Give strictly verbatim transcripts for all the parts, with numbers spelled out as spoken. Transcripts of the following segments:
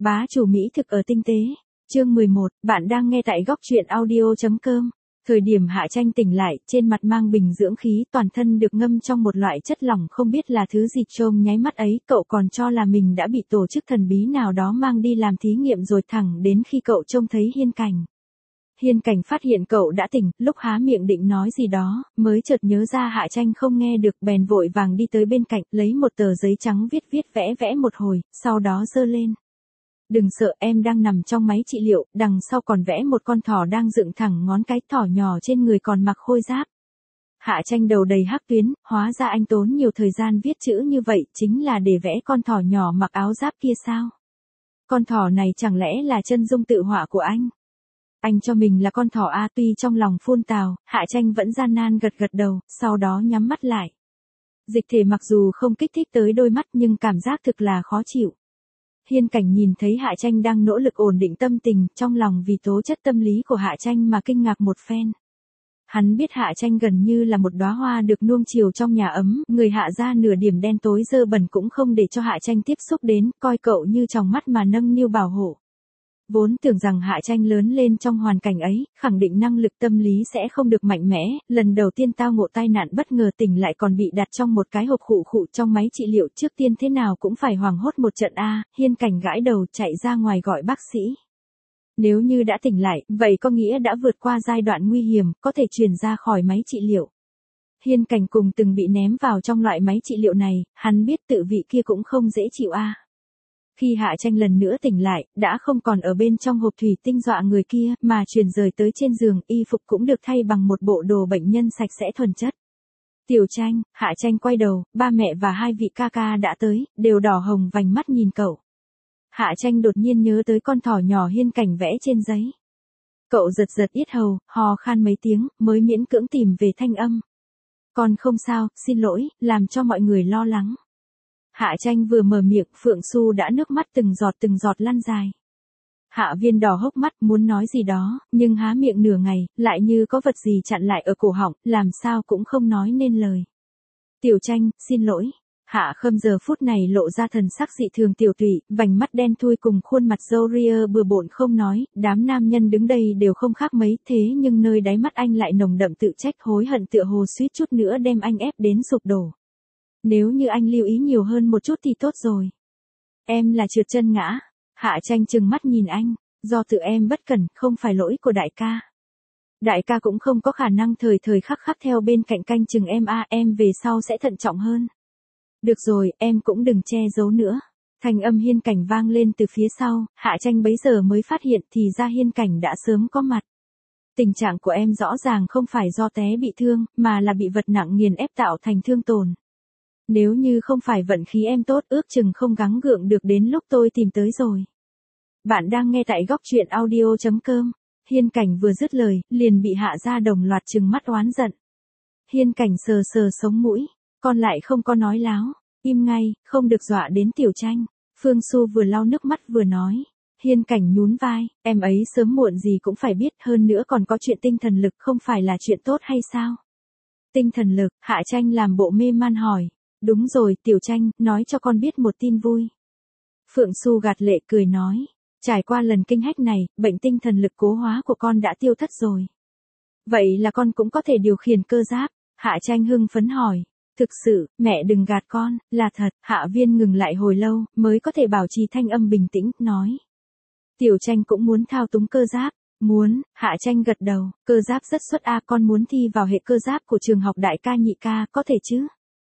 Bá chủ mỹ thực ở tinh tế. Chương mười một, bạn đang nghe tại góc truyện audio.com. Thời điểm Hạ Tranh tỉnh lại, trên mặt mang bình dưỡng khí, toàn thân được ngâm trong một loại chất lỏng không biết là thứ gì. Trông nháy mắt ấy, cậu còn cho là mình đã bị tổ chức thần bí nào đó mang đi làm thí nghiệm rồi, thẳng đến khi cậu trông thấy Hiên Cảnh. Hiên Cảnh phát hiện cậu đã tỉnh, lúc há miệng định nói gì đó, mới chợt nhớ ra Hạ Tranh không nghe được, bèn vội vàng đi tới bên cạnh, lấy một tờ giấy trắng viết viết vẽ vẽ một hồi, sau đó giơ lên. Đừng sợ, em đang nằm trong máy trị liệu, đằng sau còn vẽ một con thỏ đang dựng thẳng ngón cái, thỏ nhỏ trên người còn mặc khôi giáp. Hạ Tranh đầu đầy hắc tuyến, hóa ra anh tốn nhiều thời gian viết chữ như vậy, chính là để vẽ con thỏ nhỏ mặc áo giáp kia sao? Con thỏ này chẳng lẽ là chân dung tự họa của anh? Anh cho mình là con thỏ a, tuy trong lòng phun tào, Hạ Tranh vẫn gian nan gật gật đầu, sau đó nhắm mắt lại. Dịch thể mặc dù không kích thích tới đôi mắt nhưng cảm giác thực là khó chịu. Hiên Cảnh nhìn thấy Hạ Tranh đang nỗ lực ổn định tâm tình, trong lòng vì tố chất tâm lý của Hạ Tranh mà kinh ngạc một phen. Hắn biết Hạ Tranh gần như là một đóa hoa được nuông chiều trong nhà ấm, người Hạ ra nửa điểm đen tối dơ bẩn cũng không để cho Hạ Tranh tiếp xúc đến, coi cậu như tròng mắt mà nâng niu bảo hộ. Vốn tưởng rằng Hạ Tranh lớn lên trong hoàn cảnh ấy, khẳng định năng lực tâm lý sẽ không được mạnh mẽ, lần đầu tiên tao ngộ tai nạn bất ngờ tỉnh lại còn bị đặt trong một cái hộp khụ khụ trong máy trị liệu, trước tiên thế nào cũng phải hoảng hốt một trận a. Hiên Cảnh gãi đầu chạy ra ngoài gọi bác sĩ. Nếu như đã tỉnh lại, vậy có nghĩa đã vượt qua giai đoạn nguy hiểm, có thể truyền ra khỏi máy trị liệu. Hiên Cảnh cùng từng bị ném vào trong loại máy trị liệu này, hắn biết tự vị kia cũng không dễ chịu a. Khi Hạ Tranh lần nữa tỉnh lại, đã không còn ở bên trong hộp thủy tinh dọa người kia, mà chuyển rời tới trên giường, y phục cũng được thay bằng một bộ đồ bệnh nhân sạch sẽ thuần chất. Tiểu Tranh, Hạ Tranh quay đầu, ba mẹ và hai vị ca ca đã tới, đều đỏ hồng vành mắt nhìn cậu. Hạ Tranh đột nhiên nhớ tới con thỏ nhỏ Hiên Cảnh vẽ trên giấy. Cậu giật giật yết hầu, hò khan mấy tiếng, mới miễn cưỡng tìm về thanh âm. Con không sao, xin lỗi, làm cho mọi người lo lắng. Hạ Tranh vừa mở miệng, Phượng Xu đã nước mắt từng giọt từng giọt lăn dài. Hạ Viên đỏ hốc mắt muốn nói gì đó, nhưng há miệng nửa ngày, lại như có vật gì chặn lại ở cổ họng, làm sao cũng không nói nên lời. Tiểu Tranh, xin lỗi. Hạ Khâm giờ phút này lộ ra thần sắc dị thường tiểu tụy, vành mắt đen thui cùng khuôn mặt râu ria bừa bộn không nói, đám nam nhân đứng đây đều không khác mấy, thế nhưng nơi đáy mắt anh lại nồng đậm tự trách hối hận, tựa hồ suýt chút nữa đem anh ép đến sụp đổ. Nếu như anh lưu ý nhiều hơn một chút thì tốt rồi. Em là trượt chân ngã. Hạ Tranh trừng mắt nhìn anh, do tự em bất cẩn, không phải lỗi của đại ca. Đại ca cũng không có khả năng thời thời khắc khắc theo bên cạnh canh chừng em a, em về sau sẽ thận trọng hơn. Được rồi, em cũng đừng che giấu nữa. Thanh âm Hiên Cảnh vang lên từ phía sau, Hạ Tranh bấy giờ mới phát hiện thì ra Hiên Cảnh đã sớm có mặt. Tình trạng của em rõ ràng không phải do té bị thương, mà là bị vật nặng nghiền ép tạo thành thương tổn. Nếu như không phải vận khí em tốt, ước chừng không gắng gượng được đến lúc tôi tìm tới rồi. Bạn đang nghe tại góc truyện audio.com. Hiên Cảnh vừa dứt lời, liền bị Hạ gia đồng loạt trừng mắt oán giận. Hiên Cảnh sờ sờ sống mũi, con lại không có nói láo, im ngay, không được dọa đến Tiểu Tranh. Phương Xu vừa lau nước mắt vừa nói. Hiên Cảnh nhún vai, em ấy sớm muộn gì cũng phải biết, hơn nữa còn có chuyện tinh thần lực, không phải là chuyện tốt hay sao? Tinh thần lực, Hạ Tranh làm bộ mê man hỏi. Đúng rồi, Tiểu Tranh, nói cho con biết một tin vui. Phượng Xu gạt lệ cười nói, trải qua lần kinh hách này, bệnh tinh thần lực cố hóa của con đã tiêu thất rồi. Vậy là con cũng có thể điều khiển cơ giáp. Hạ Tranh hưng phấn hỏi, thực sự, mẹ đừng gạt con, là thật. Hạ Viên ngừng lại hồi lâu, mới có thể bảo trì thanh âm bình tĩnh, nói. Tiểu Tranh cũng muốn thao túng cơ giáp. Muốn. Hạ Tranh gật đầu, cơ giáp rất xuất a, con muốn thi vào hệ cơ giáp của trường học đại ca nhị ca, có thể chứ?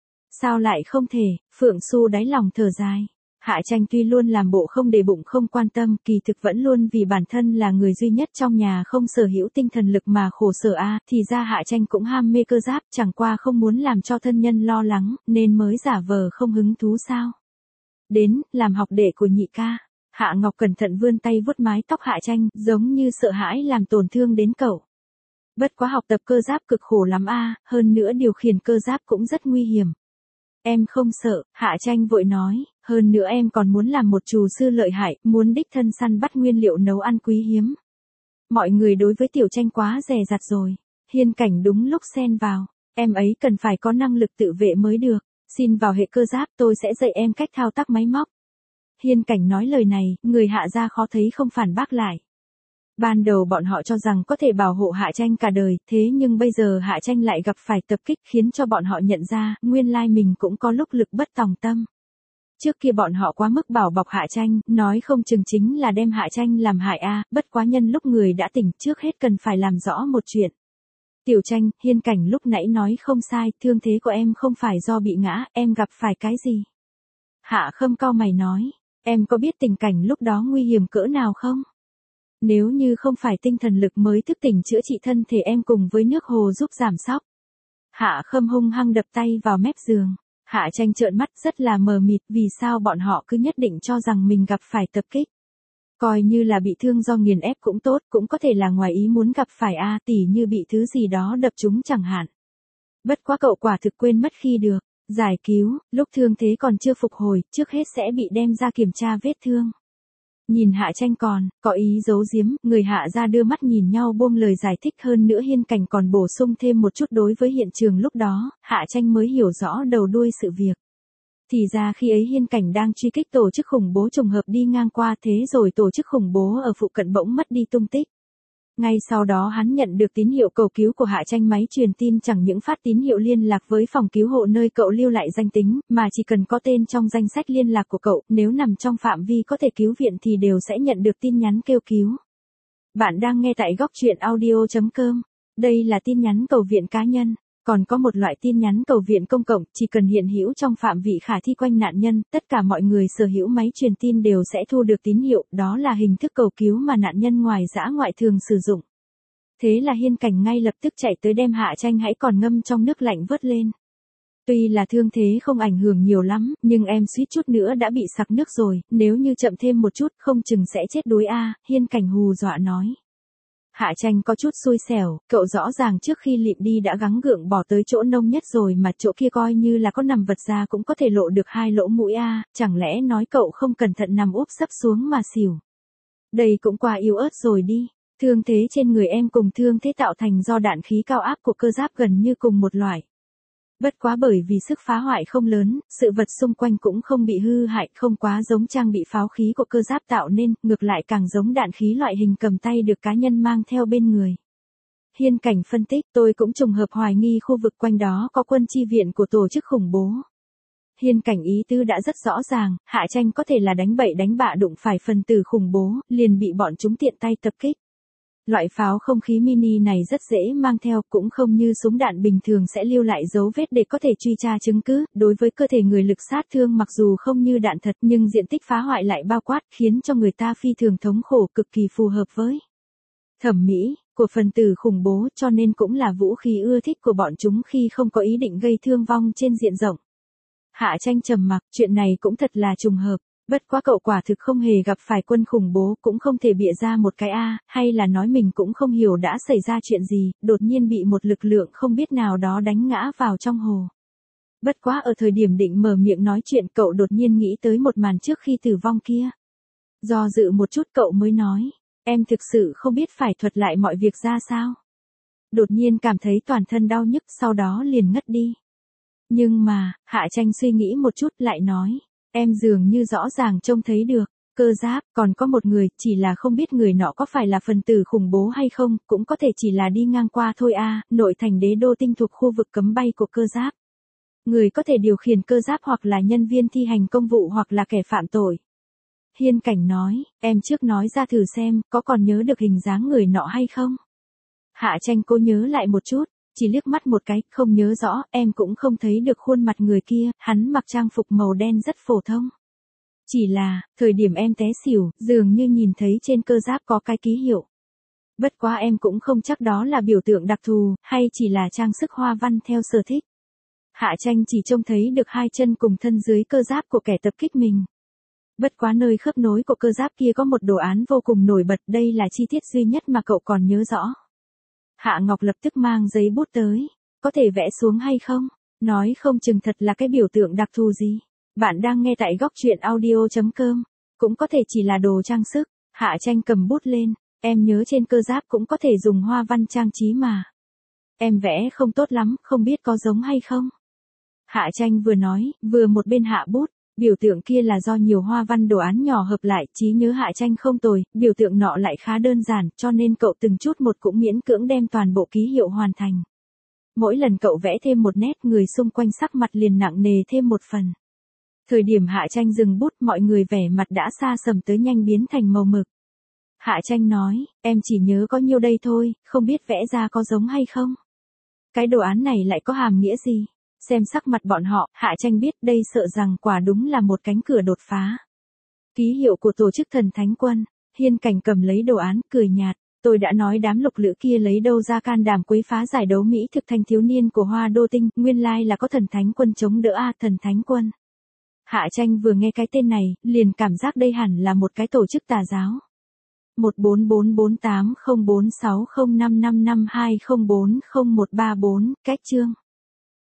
Sao lại không thể? Phượng Xu đáy lòng thở dài. Hạ Tranh tuy luôn làm bộ không để bụng không quan tâm, kỳ thực vẫn luôn vì bản thân là người duy nhất trong nhà không sở hữu tinh thần lực mà khổ sở a, thì ra Hạ Tranh cũng ham mê cơ giáp, chẳng qua không muốn làm cho thân nhân lo lắng, nên mới giả vờ không hứng thú sao? Đến, làm học đệ của nhị ca. Hạ Ngọc cẩn thận vươn tay vuốt mái tóc Hạ Tranh, giống như sợ hãi làm tổn thương đến cậu. Bất quá học tập cơ giáp cực khổ lắm a, hơn nữa điều khiển cơ giáp cũng rất nguy hiểm. Em không sợ, Hạ Tranh vội nói, hơn nữa em còn muốn làm một trù sư lợi hại, muốn đích thân săn bắt nguyên liệu nấu ăn quý hiếm. Mọi người đối với Tiểu Tranh quá dè dặt rồi. Hiên Cảnh đúng lúc xen vào, em ấy cần phải có năng lực tự vệ mới được. Xin vào hệ cơ giáp, tôi sẽ dạy em cách thao tác máy móc. Hiên Cảnh nói lời này, người Hạ gia khó thấy không phản bác lại. Ban đầu bọn họ cho rằng có thể bảo hộ Hạ Tranh cả đời, thế nhưng bây giờ Hạ Tranh lại gặp phải tập kích khiến cho bọn họ nhận ra, nguyên lai mình cũng có lúc lực bất tòng tâm. Trước kia bọn họ quá mức bảo bọc Hạ Tranh, nói không chừng chính là đem Hạ Tranh làm hại a, bất quá nhân lúc người đã tỉnh, trước hết cần phải làm rõ một chuyện. Tiểu Tranh, Hiên Cảnh lúc nãy nói không sai, thương thế của em không phải do bị ngã, em gặp phải cái gì? Hạ Khâm cau mày nói, em có biết tình cảnh lúc đó nguy hiểm cỡ nào không? Nếu như không phải tinh thần lực mới thức tỉnh chữa trị thân thể em cùng với nước hồ giúp giảm sóc. Hạ Khâm hung hăng đập tay vào mép giường. Hạ Tranh trợn mắt rất là mờ mịt, vì sao bọn họ cứ nhất định cho rằng mình gặp phải tập kích. Coi như là bị thương do nghiền ép cũng tốt, cũng có thể là ngoài ý muốn gặp phải a, tỉ như bị thứ gì đó đập trúng chẳng hạn. Bất quá cậu quả thực quên mất khi được giải cứu, lúc thương thế còn chưa phục hồi, trước hết sẽ bị đem ra kiểm tra vết thương. Nhìn Hạ Tranh còn có ý giấu giếm, người Hạ gia đưa mắt nhìn nhau buông lời giải thích, hơn nữa Hiên Cảnh còn bổ sung thêm một chút đối với hiện trường lúc đó, Hạ Tranh mới hiểu rõ đầu đuôi sự việc. Thì ra khi ấy Hiên Cảnh đang truy kích tổ chức khủng bố trùng hợp đi ngang qua, thế rồi tổ chức khủng bố ở phụ cận bỗng mất đi tung tích. Ngay sau đó hắn nhận được tín hiệu cầu cứu của Hạ Tranh, máy truyền tin chẳng những phát tín hiệu liên lạc với phòng cứu hộ nơi cậu lưu lại danh tính, mà chỉ cần có tên trong danh sách liên lạc của cậu, nếu nằm trong phạm vi có thể cứu viện thì đều sẽ nhận được tin nhắn kêu cứu. Bạn đang nghe tại góc truyện audio chấm com. Đây là tin nhắn cầu viện cá nhân. Còn có một loại tin nhắn cầu viện công cộng, chỉ cần hiện hữu trong phạm vị khả thi quanh nạn nhân, tất cả mọi người sở hữu máy truyền tin đều sẽ thu được tín hiệu, đó là hình thức cầu cứu mà nạn nhân ngoài dã ngoại thường sử dụng. Thế là Hiên Cảnh ngay lập tức chạy tới đem Hạ Tranh hãy còn ngâm trong nước lạnh vớt lên. Tuy là thương thế không ảnh hưởng nhiều lắm, nhưng em suýt chút nữa đã bị sặc nước rồi, nếu như chậm thêm một chút không chừng sẽ chết đuối a, Hiên Cảnh hù dọa nói. Hạ Tranh có chút xui xẻo, cậu rõ ràng trước khi lịm đi đã gắng gượng bỏ tới chỗ nông nhất rồi mà chỗ kia coi như là có nằm vật ra cũng có thể lộ được hai lỗ mũi a, chẳng lẽ nói cậu không cẩn thận nằm úp sấp xuống mà xỉu. Đây cũng quá yếu ớt rồi đi, thương thế trên người em cùng thương thế tạo thành do đạn khí cao áp của cơ giáp gần như cùng một loại. Bất quá bởi vì sức phá hoại không lớn, sự vật xung quanh cũng không bị hư hại, không quá giống trang bị pháo khí của cơ giáp tạo nên, ngược lại càng giống đạn khí loại hình cầm tay được cá nhân mang theo bên người. Hiên Cảnh phân tích, tôi cũng trùng hợp hoài nghi khu vực quanh đó có quân chi viện của tổ chức khủng bố. Hiên Cảnh ý tứ đã rất rõ ràng, Hạ Tranh có thể là đánh bậy đánh bạ đụng phải phần tử khủng bố, liền bị bọn chúng tiện tay tập kích. Loại pháo không khí mini này rất dễ mang theo, cũng không như súng đạn bình thường sẽ lưu lại dấu vết để có thể truy tra chứng cứ, đối với cơ thể người lực sát thương mặc dù không như đạn thật nhưng diện tích phá hoại lại bao quát, khiến cho người ta phi thường thống khổ, cực kỳ phù hợp với thẩm mỹ của phần tử khủng bố, cho nên cũng là vũ khí ưa thích của bọn chúng khi không có ý định gây thương vong trên diện rộng. Hạ Tranh trầm mặc, chuyện này cũng thật là trùng hợp. Bất quá cậu quả thực không hề gặp phải quân khủng bố, cũng không thể bịa ra một cái a, hay là nói mình cũng không hiểu đã xảy ra chuyện gì, đột nhiên bị một lực lượng không biết nào đó đánh ngã vào trong hồ. Bất quá ở thời điểm định mở miệng nói chuyện cậu đột nhiên nghĩ tới một màn trước khi tử vong kia. Do dự một chút cậu mới nói, em thực sự không biết phải thuật lại mọi việc ra sao. Đột nhiên cảm thấy toàn thân đau nhức, sau đó liền ngất đi. Nhưng mà, Hạ Tranh suy nghĩ một chút lại nói. Em dường như rõ ràng trông thấy được, cơ giáp, còn có một người, chỉ là không biết người nọ có phải là phần tử khủng bố hay không, cũng có thể chỉ là đi ngang qua thôi a, nội thành đế đô tinh thuộc khu vực cấm bay của cơ giáp. Người có thể điều khiển cơ giáp hoặc là nhân viên thi hành công vụ hoặc là kẻ phạm tội. Hiên Cảnh nói, em trước nói ra thử xem, có còn nhớ được hình dáng người nọ hay không? Hạ Tranh cố nhớ lại một chút. Chỉ liếc mắt một cái, không nhớ rõ, em cũng không thấy được khuôn mặt người kia, hắn mặc trang phục màu đen rất phổ thông. Chỉ là, thời điểm em té xỉu, dường như nhìn thấy trên cơ giáp có cái ký hiệu. Bất quá em cũng không chắc đó là biểu tượng đặc thù, hay chỉ là trang sức hoa văn theo sở thích. Hạ Tranh chỉ trông thấy được hai chân cùng thân dưới cơ giáp của kẻ tập kích mình. Bất quá nơi khớp nối của cơ giáp kia có một đồ án vô cùng nổi bật, đây là chi tiết duy nhất mà cậu còn nhớ rõ. Hạ Ngọc lập tức mang giấy bút tới. Có thể vẽ xuống hay không? Nói không chừng thật là cái biểu tượng đặc thù gì. Bạn đang nghe tại góc truyện audio chấm com. Cũng có thể chỉ là đồ trang sức. Hạ Tranh cầm bút lên. Em nhớ trên cơ giáp cũng có thể dùng hoa văn trang trí mà. Em vẽ không tốt lắm, không biết có giống hay không? Hạ Tranh vừa nói, vừa một bên hạ bút. Biểu tượng kia là do nhiều hoa văn đồ án nhỏ hợp lại, trí nhớ Hạ Tranh không tồi, biểu tượng nọ lại khá đơn giản, cho nên cậu từng chút một cũng miễn cưỡng đem toàn bộ ký hiệu hoàn thành. Mỗi lần cậu vẽ thêm một nét, người xung quanh sắc mặt liền nặng nề thêm một phần. Thời điểm Hạ Tranh dừng bút, mọi người vẻ mặt đã xa sầm tới nhanh biến thành màu mực. Hạ Tranh nói, em chỉ nhớ có nhiêu đây thôi, không biết vẽ ra có giống hay không. Cái đồ án này lại có hàm nghĩa gì? Xem sắc mặt bọn họ, Hạ Tranh biết đây sợ rằng quả đúng là một cánh cửa đột phá. Ký hiệu của tổ chức Thần Thánh Quân. Hiên Cảnh cầm lấy đồ án, cười nhạt. Tôi đã nói đám lục lữ kia lấy đâu ra can đảm quấy phá giải đấu Mỹ thực thanh thiếu niên của Hoa Đô Tinh, nguyên lai là có Thần Thánh Quân chống đỡ a, Thần Thánh Quân. Hạ Tranh vừa nghe cái tên này, liền cảm giác đây hẳn là một cái tổ chức tà giáo. một bốn bốn bốn tám không bốn sáu không năm năm năm hai không bốn không một ba bốn, cách chương.